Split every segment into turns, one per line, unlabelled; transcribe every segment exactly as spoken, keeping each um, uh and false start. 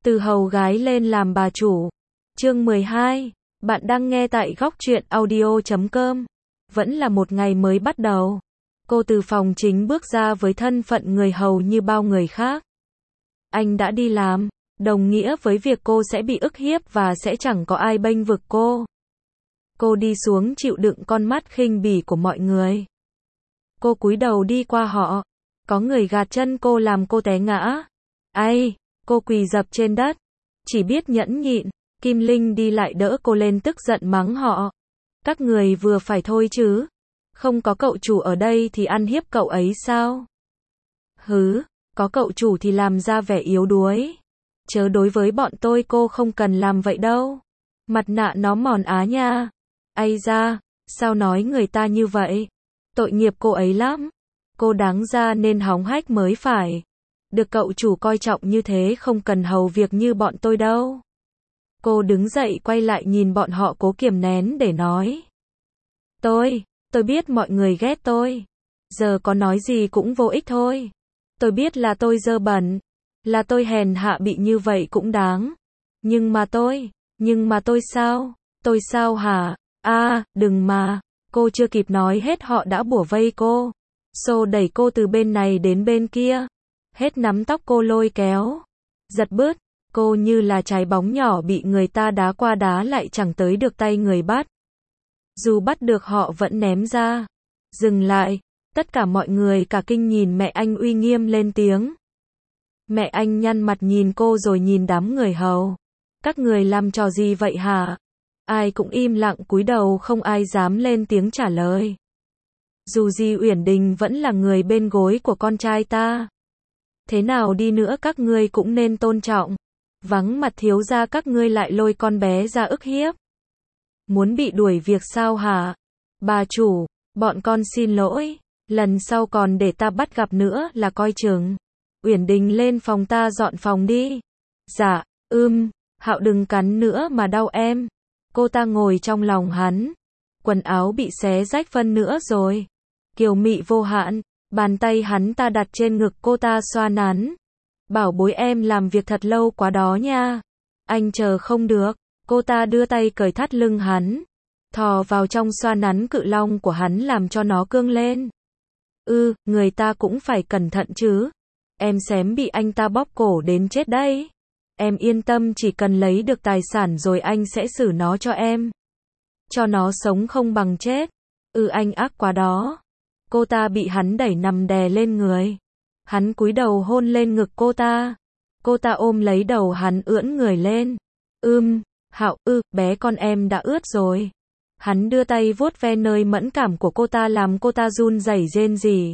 Từ hầu gái lên làm bà chủ. Chương mười hai. Bạn đang nghe tại góc truyện audio chấm com. Vẫn là một ngày mới bắt đầu. Cô từ phòng chính bước ra với thân phận người hầu như bao người khác. Anh đã đi làm, đồng nghĩa với việc cô sẽ bị ức hiếp và sẽ chẳng có ai bênh vực cô. Cô đi xuống chịu đựng con mắt khinh bỉ của mọi người. Cô cúi đầu đi qua họ. Có người gạt chân cô làm cô té ngã. Ai, cô quỳ dập trên đất. Chỉ biết nhẫn nhịn. Kim Linh đi lại đỡ cô lên tức giận mắng họ. Các người vừa phải thôi chứ. Không có cậu chủ ở đây thì ăn hiếp cậu ấy sao? Hứ, có cậu chủ thì làm ra vẻ yếu đuối. Chớ đối với bọn tôi cô không cần làm vậy đâu. Mặt nạ nó mòn á nha. Ây da, sao nói người ta như vậy? Tội nghiệp cô ấy lắm. Cô đáng ra nên hóng hách mới phải. Được cậu chủ coi trọng như thế không cần hầu việc như bọn tôi đâu. Cô đứng dậy quay lại nhìn bọn họ cố kiềm nén để nói. Tôi, tôi biết mọi người ghét tôi. Giờ có nói gì cũng vô ích thôi. Tôi biết là tôi dơ bẩn. Là tôi hèn hạ bị như vậy cũng đáng. Nhưng mà tôi, nhưng mà tôi sao? Tôi sao hả? À, đừng mà. Cô chưa kịp nói hết họ đã bủa vây cô. Xô đẩy cô từ bên này đến bên kia. Hết nắm tóc cô lôi kéo. Giật bứt. Cô như là trái bóng nhỏ bị người ta đá qua đá lại chẳng tới được tay người bắt. Dù bắt được họ vẫn ném ra. Dừng lại. Tất cả mọi người cả kinh nhìn mẹ anh uy nghiêm lên tiếng. Mẹ anh nhăn mặt nhìn cô rồi nhìn đám người hầu. Các người làm trò gì vậy hả? Ai cũng im lặng cúi đầu không ai dám lên tiếng trả lời. Dù gì Uyển Đình vẫn là người bên gối của con trai ta. Thế nào đi nữa các ngươi cũng nên tôn trọng. Vắng mặt thiếu gia các ngươi lại lôi con bé ra ức hiếp. Muốn bị đuổi việc sao hả? Bà chủ, bọn con xin lỗi. Lần sau còn để ta bắt gặp nữa là coi chừng. Uyển Đình lên phòng ta dọn phòng đi. Dạ, ưm, Hạo đừng cắn nữa mà đau em. Cô ta ngồi trong lòng hắn. Quần áo bị xé rách phân nữa rồi. Kiều mị vô hạn. Bàn tay hắn ta đặt trên ngực cô ta xoa nắn. Bảo bối em làm việc thật lâu quá đó nha. Anh chờ không được. Cô ta đưa tay cởi thắt lưng hắn. Thò vào trong xoa nắn cự long của hắn làm cho nó cương lên. Ừ, người ta cũng phải cẩn thận chứ. Em xém bị anh ta bóp cổ đến chết đấy. Em yên tâm chỉ cần lấy được tài sản rồi anh sẽ xử nó cho em. Cho nó sống không bằng chết. Ừ anh ác quá đó. Cô ta bị hắn đẩy nằm đè lên người. Hắn cúi đầu hôn lên ngực cô ta. Cô ta ôm lấy đầu hắn ưỡn người lên. Ưm, Hạo, ư, bé con em đã ướt rồi. Hắn đưa tay vuốt ve nơi mẫn cảm của cô ta làm cô ta run rẩy rên rỉ.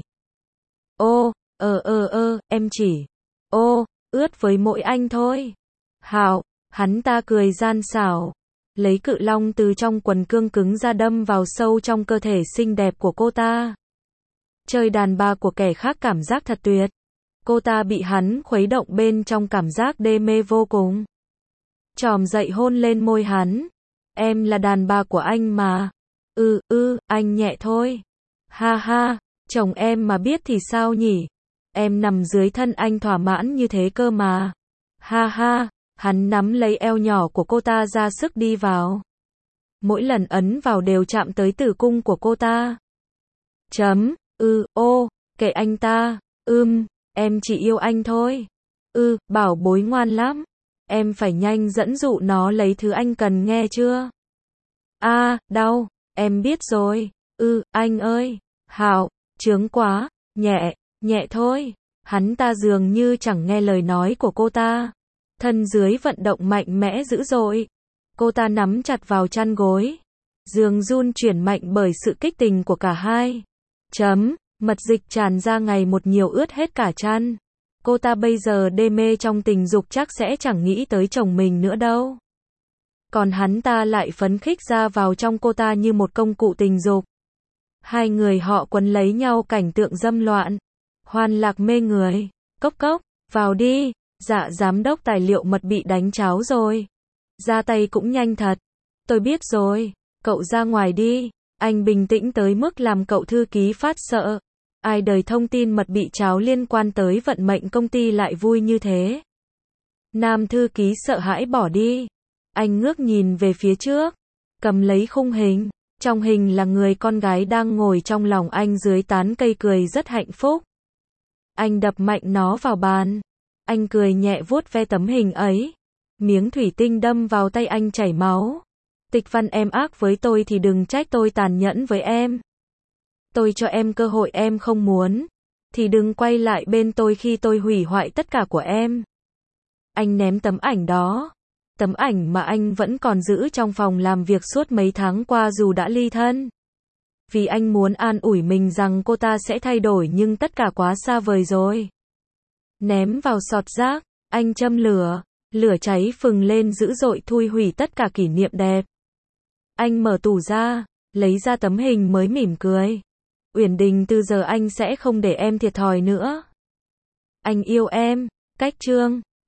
Ô, ơ ơ ơ, em chỉ. Ô, ướt với mỗi anh thôi. Hạo, hắn ta cười gian xảo. Lấy cự long từ trong quần cương cứng ra đâm vào sâu trong cơ thể xinh đẹp của cô ta. Chơi đàn bà của kẻ khác cảm giác thật tuyệt. Cô ta bị hắn khuấy động bên trong cảm giác đê mê vô cùng. Tròm dậy hôn lên môi hắn. Em là đàn bà của anh mà. Ừ, ừ, anh nhẹ thôi. Ha ha, chồng em mà biết thì sao nhỉ? Em nằm dưới thân anh thỏa mãn như thế cơ mà. Ha ha, hắn nắm lấy eo nhỏ của cô ta ra sức đi vào. Mỗi lần ấn vào đều chạm tới tử cung của cô ta. Chấm, ừ, ô, kệ anh ta, ưm, em chỉ yêu anh thôi. Ừ, bảo bối ngoan lắm. Em phải nhanh dẫn dụ nó lấy thứ anh cần nghe chưa? À, đau, em biết rồi. Ừ, anh ơi. Hạo, chướng quá, nhẹ, nhẹ thôi. Hắn ta dường như chẳng nghe lời nói của cô ta. Thân dưới vận động mạnh mẽ dữ dội. Cô ta nắm chặt vào chăn gối. Giường run chuyển mạnh bởi sự kích tình của cả hai. Chấm, mật dịch tràn ra ngày một nhiều ướt hết cả chăn. Cô ta bây giờ đê mê trong tình dục chắc sẽ chẳng nghĩ tới chồng mình nữa đâu. Còn hắn ta lại phấn khích ra vào trong cô ta như một công cụ tình dục. Hai người họ quấn lấy nhau cảnh tượng dâm loạn. Hoan lạc mê người. Cốc cốc, vào đi. Dạ giám đốc tài liệu mật bị đánh cháo rồi. Ra tay cũng nhanh thật. Tôi biết rồi. Cậu ra ngoài đi. Anh bình tĩnh tới mức làm cậu thư ký phát sợ. Ai đời thông tin mật bị cháo liên quan tới vận mệnh công ty lại vui như thế. Nam thư ký sợ hãi bỏ đi. Anh ngước nhìn về phía trước, cầm lấy khung hình. Trong hình là người con gái đang ngồi trong lòng anh dưới tán cây cười rất hạnh phúc. Anh đập mạnh nó vào bàn. Anh cười nhẹ vuốt ve tấm hình ấy. Miếng thủy tinh đâm vào tay anh chảy máu. Tịch Văn, em ác với tôi thì đừng trách tôi tàn nhẫn với em. Tôi cho em cơ hội, em không muốn thì đừng quay lại bên tôi khi tôi hủy hoại tất cả của em. Anh ném tấm ảnh đó. Tấm ảnh mà anh vẫn còn giữ trong phòng làm việc suốt mấy tháng qua dù đã ly thân. Vì anh muốn an ủi mình rằng cô ta sẽ thay đổi, nhưng tất cả quá xa vời rồi. Ném vào sọt rác, anh châm lửa. Lửa cháy phừng lên dữ dội, thui hủy tất cả kỷ niệm đẹp. Anh mở tủ ra, lấy ra tấm hình mới, mỉm cười. Uyển Đình, từ giờ anh sẽ không để em thiệt thòi nữa. Anh yêu em. Cách chương